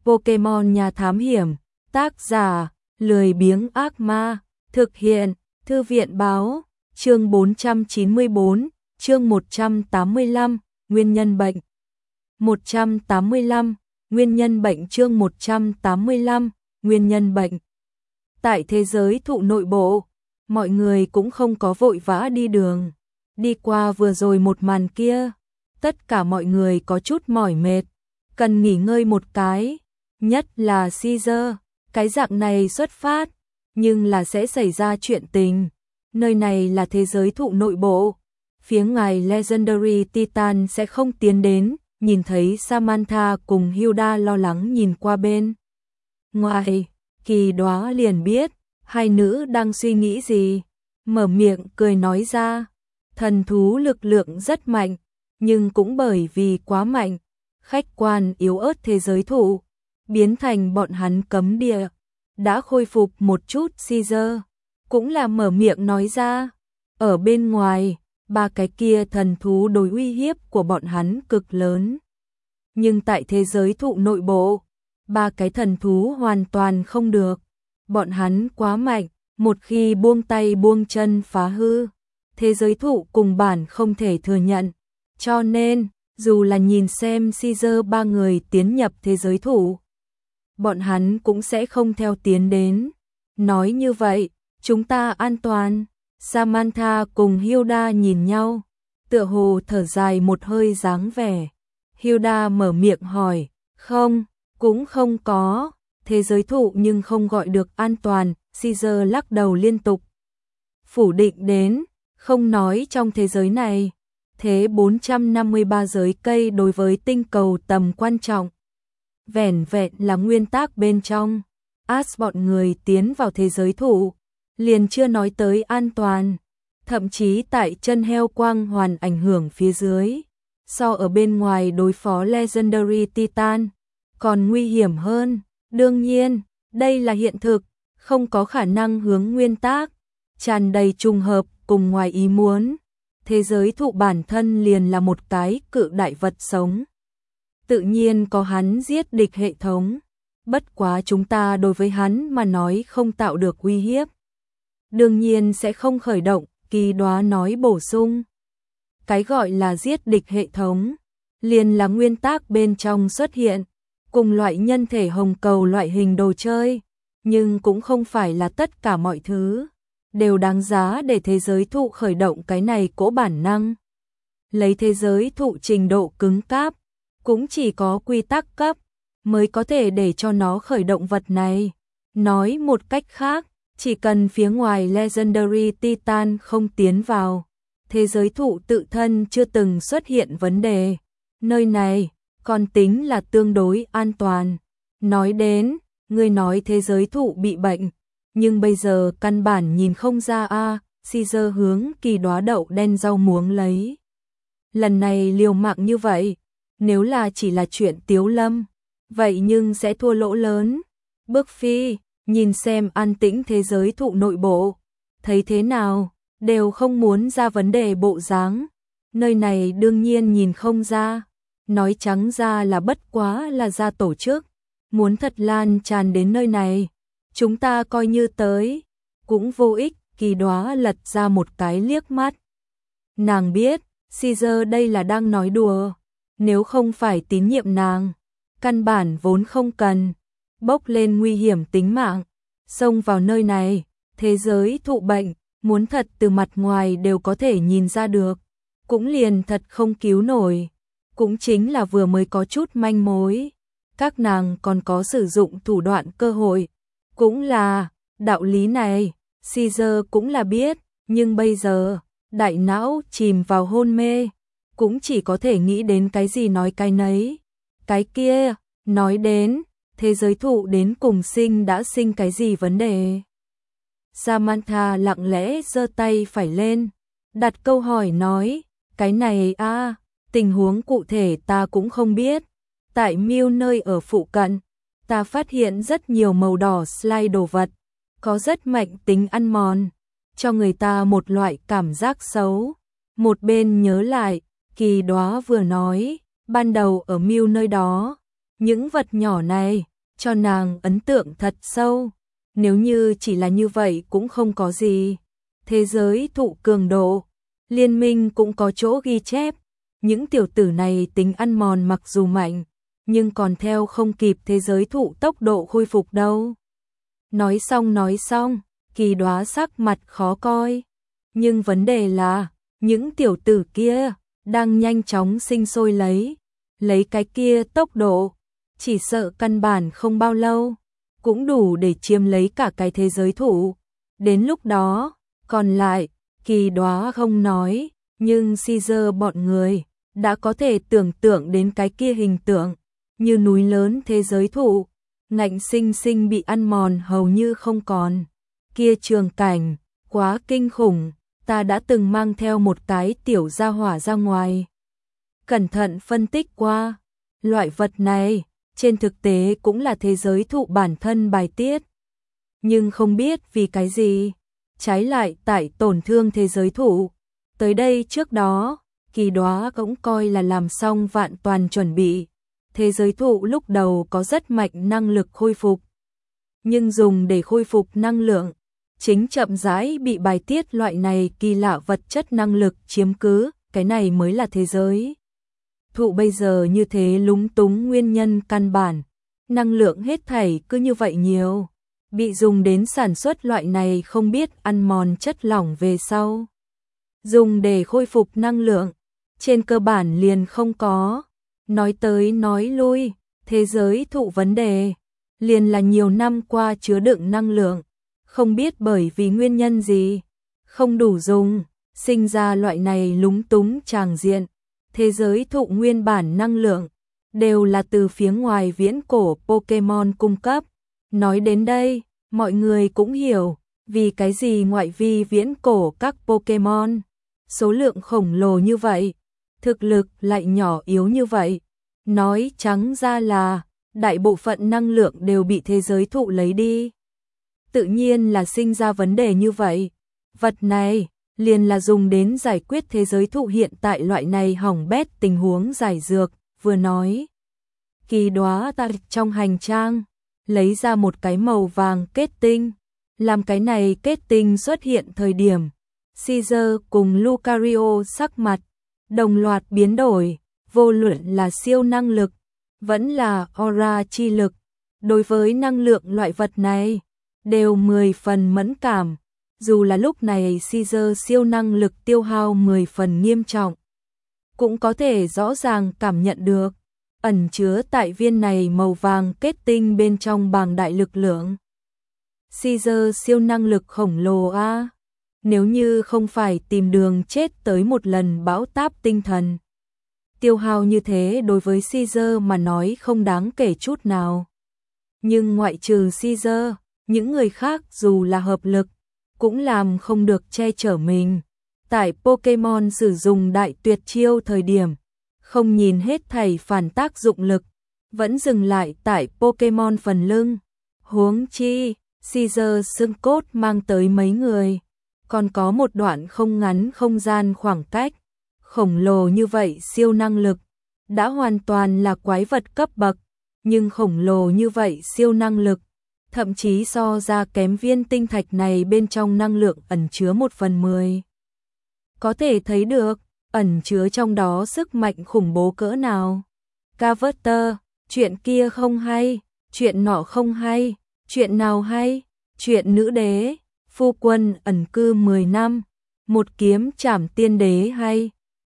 Pokemon Nhà Thám Hiểm, tác giả, lười biếng ác ma, thực hiện, Thư viện Báo, chương 494, chương 185, Nguyên nhân bệnh. 185, Nguyên nhân bệnh chương 185, Nguyên nhân bệnh. Tại thế giới thụ nội bộ, mọi người cũng không có vội vã đi đường. Đi qua vừa rồi một màn kia, tất cả mọi người có chút mỏi mệt, cần nghỉ ngơi một cái, nhất là Caesar, cái dạng này xuất phát, nhưng là sẽ xảy ra chuyện tình. Nơi này là thế giới thụ nội bộ, phía ngoài Legendary Titan sẽ không tiến đến, nhìn thấy Samantha cùng Hilda lo lắng nhìn qua bên ngoài, Kỳ Đóa liền biết, hai nữ đang suy nghĩ gì, mở miệng cười nói ra, thần thú lực lượng rất mạnh, nhưng cũng bởi vì quá mạnh, khách quan yếu ớt thế giới thụ, biến thành bọn hắn cấm địa, đã khôi phục một chút. Caesar cũng là mở miệng nói ra, ở bên ngoài, ba cái kia thần thú đối uy hiếp của bọn hắn cực lớn. Nhưng tại thế giới thụ nội bộ, ba cái thần thú hoàn toàn không được, bọn hắn quá mạnh, một khi buông tay buông chân phá hư, thế giới thụ cùng bản không thể thừa nhận, cho nên, dù là nhìn xem Caesar ba người tiến nhập thế giới thụ, bọn hắn cũng sẽ không theo tiến đến. Nói như vậy, chúng ta an toàn. Samantha cùng Hilda nhìn nhau, tựa hồ thở dài một hơi dáng vẻ. Hilda mở miệng hỏi, không, cũng không có, thế giới thụ nhưng không gọi được an toàn. Caesar lắc đầu liên tục, phủ định đến, không nói trong thế giới này. Thế 453 giới cây đối với tinh cầu tầm quan trọng. Vẻn vẹn là nguyên tắc bên trong. Bọn người tiến vào thế giới thụ, liền chưa nói tới an toàn. Thậm chí tại chân heo quang hoàn ảnh hưởng phía dưới, so ở bên ngoài đối phó Legendary Titan, còn nguy hiểm hơn. Đương nhiên, đây là hiện thực, không có khả năng hướng nguyên tắc, tràn đầy trùng hợp cùng ngoài ý muốn. Thế giới thụ bản thân liền là một cái cự đại vật sống. Tự nhiên có hắn giết địch hệ thống. Bất quá chúng ta đối với hắn mà nói không tạo được uy hiếp, đương nhiên sẽ không khởi động. Kỳ Đóa nói bổ sung. Cái gọi là giết địch hệ thống, liền là nguyên tắc bên trong xuất hiện, cùng loại nhân thể hồng cầu loại hình đồ chơi, nhưng cũng không phải là tất cả mọi thứ đều đáng giá để thế giới thụ khởi động cái này cỗ bản năng. Lấy thế giới thụ trình độ cứng cáp, cũng chỉ có quy tắc cấp mới có thể để cho nó khởi động vật này. Nói một cách khác, chỉ cần phía ngoài Legendary Titan không tiến vào, thế giới thụ tự thân chưa từng xuất hiện vấn đề, nơi này còn tính là tương đối an toàn. Nói đến, người nói thế giới thụ bị bệnh, nhưng bây giờ căn bản nhìn không ra a. Caesar hướng Kỳ Đóa đậu đen rau muống lấy. Lần này liều mạng như vậy, nếu là chỉ là chuyện tiếu lâm, vậy nhưng sẽ thua lỗ lớn. Bước Phi, nhìn xem an tĩnh thế giới thụ nội bộ, thấy thế nào, đều không muốn ra vấn đề bộ dáng. Nơi này đương nhiên nhìn không ra, nói trắng ra là bất quá là ra tổ chức, muốn thật lan tràn đến nơi này, chúng ta coi như tới, cũng vô ích. Kỳ Đóa lật ra một cái liếc mắt. Nàng biết, Caesar đây là đang nói đùa, nếu không phải tín nhiệm nàng, căn bản vốn không cần bốc lên nguy hiểm tính mạng, xông vào nơi này. Thế giới thụ bệnh, muốn thật từ mặt ngoài đều có thể nhìn ra được, cũng liền thật không cứu nổi, cũng chính là vừa mới có chút manh mối, các nàng còn có sử dụng thủ đoạn cơ hội, cũng là đạo lý này Caesar cũng là biết, nhưng bây giờ đại não chìm vào hôn mê, cũng chỉ có thể nghĩ đến cái gì nói cái nấy. Cái kia, nói đến, thế giới thụ đến cùng đã sinh cái gì vấn đề? Samantha lặng lẽ giơ tay phải lên, đặt câu hỏi nói, cái này tình huống cụ thể ta cũng không biết. Tại Miu nơi ở phụ cận, ta phát hiện rất nhiều màu đỏ slime đồ vật, có rất mạnh tính ăn mòn, cho người ta một loại cảm giác xấu. Một bên nhớ lại, Kỳ Đóa vừa nói, ban đầu ở Miu nơi đó, những vật nhỏ này cho nàng ấn tượng thật sâu. Nếu như chỉ là như vậy cũng không có gì. Thế giới thụ cường độ, liên minh cũng có chỗ ghi chép. Những tiểu tử này tính ăn mòn mặc dù mạnh, nhưng còn theo không kịp thế giới thụ tốc độ khôi phục đâu. Nói xong, Kỳ Đoá sắc mặt khó coi. Nhưng vấn đề là, những tiểu tử kia đang nhanh chóng sinh sôi lấy cái kia tốc độ, chỉ sợ căn bản không bao lâu cũng đủ để chiếm lấy cả cái thế giới thụ. Đến lúc đó, còn lại, Kỳ Đoá không nói, nhưng Caesar bọn người đã có thể tưởng tượng đến cái kia hình tượng, như núi lớn thế giới thụ, ngạnh sinh sinh bị ăn mòn hầu như không còn. Kia trường cảnh, quá kinh khủng, ta đã từng mang theo một cái tiểu gia hỏa ra ngoài. Cẩn thận phân tích qua, loại vật này, trên thực tế cũng là thế giới thụ bản thân bài tiết. Nhưng không biết vì cái gì, trái lại tại tổn thương thế giới thụ. Tới đây trước đó, Kỳ Đoá cũng coi là làm xong vạn toàn chuẩn bị. Thế giới thụ lúc đầu có rất mạnh năng lực khôi phục. Nhưng dùng để khôi phục năng lượng, chính chậm rãi bị bài tiết loại này kỳ lạ vật chất năng lực chiếm cứ, cái này mới là thế giới thụ bây giờ như thế lúng túng nguyên nhân căn bản. Năng lượng hết thảy cứ như vậy nhiều, bị dùng đến sản xuất loại này không biết ăn mòn chất lỏng về sau. Dùng để khôi phục năng lượng, trên cơ bản liền không có. Nói tới nói lui, thế giới thụ vấn đề, liền là nhiều năm qua chứa đựng năng lượng, không biết bởi vì nguyên nhân gì, không đủ dùng, sinh ra loại này lúng túng tràng diện. Thế giới thụ nguyên bản năng lượng, đều là từ phía ngoài viễn cổ Pokemon cung cấp. Nói đến đây, mọi người cũng hiểu, vì cái gì ngoại vi viễn cổ các Pokemon, số lượng khổng lồ như vậy, thực lực lại nhỏ yếu như vậy. Nói trắng ra là, đại bộ phận năng lượng đều bị thế giới thụ lấy đi. Tự nhiên là sinh ra vấn đề như vậy. Vật này, liền là dùng đến giải quyết thế giới thụ hiện tại loại này hỏng bét tình huống giải dược, vừa nói. Kỳ Đoá ta trong hành trang, lấy ra một cái màu vàng kết tinh, làm cái này kết tinh xuất hiện thời điểm. Caesar cùng Lucario sắc mặt, đồng loạt biến đổi, vô luận là siêu năng lực, vẫn là aura chi lực, đối với năng lượng loại vật này, đều 10 phần mẫn cảm. Dù là lúc này Caesar siêu năng lực tiêu hao 10 phần nghiêm trọng, cũng có thể rõ ràng cảm nhận được, ẩn chứa tại viên này màu vàng kết tinh bên trong bàng đại lực lượng. Caesar siêu năng lực khổng lồ a, nếu như không phải tìm đường chết tới một lần bão táp tinh thần. Tiêu hao như thế đối với Caesar mà nói không đáng kể chút nào. Nhưng ngoại trừ Caesar, những người khác dù là hợp lực, cũng làm không được che chở mình. Tại Pokemon sử dụng đại tuyệt chiêu thời điểm, không nhìn hết thảy phản tác dụng lực, vẫn dừng lại tại Pokemon phần lưng. Huống chi, Caesar xương cốt mang tới mấy người, còn có một đoạn không ngắn không gian khoảng cách. Khổng lồ như vậy siêu năng lực, đã hoàn toàn là quái vật cấp bậc, nhưng khổng lồ như vậy siêu năng lực, thậm chí so ra kém viên tinh thạch này bên trong năng lượng ẩn chứa 1/10. Có thể thấy được, ẩn chứa trong đó sức mạnh khủng bố cỡ nào. Carver, chuyện kia không hay, chuyện nọ không hay, chuyện nào hay, chuyện nữ đế, phu quân ẩn cư 10 năm, một kiếm trảm tiên đế hay.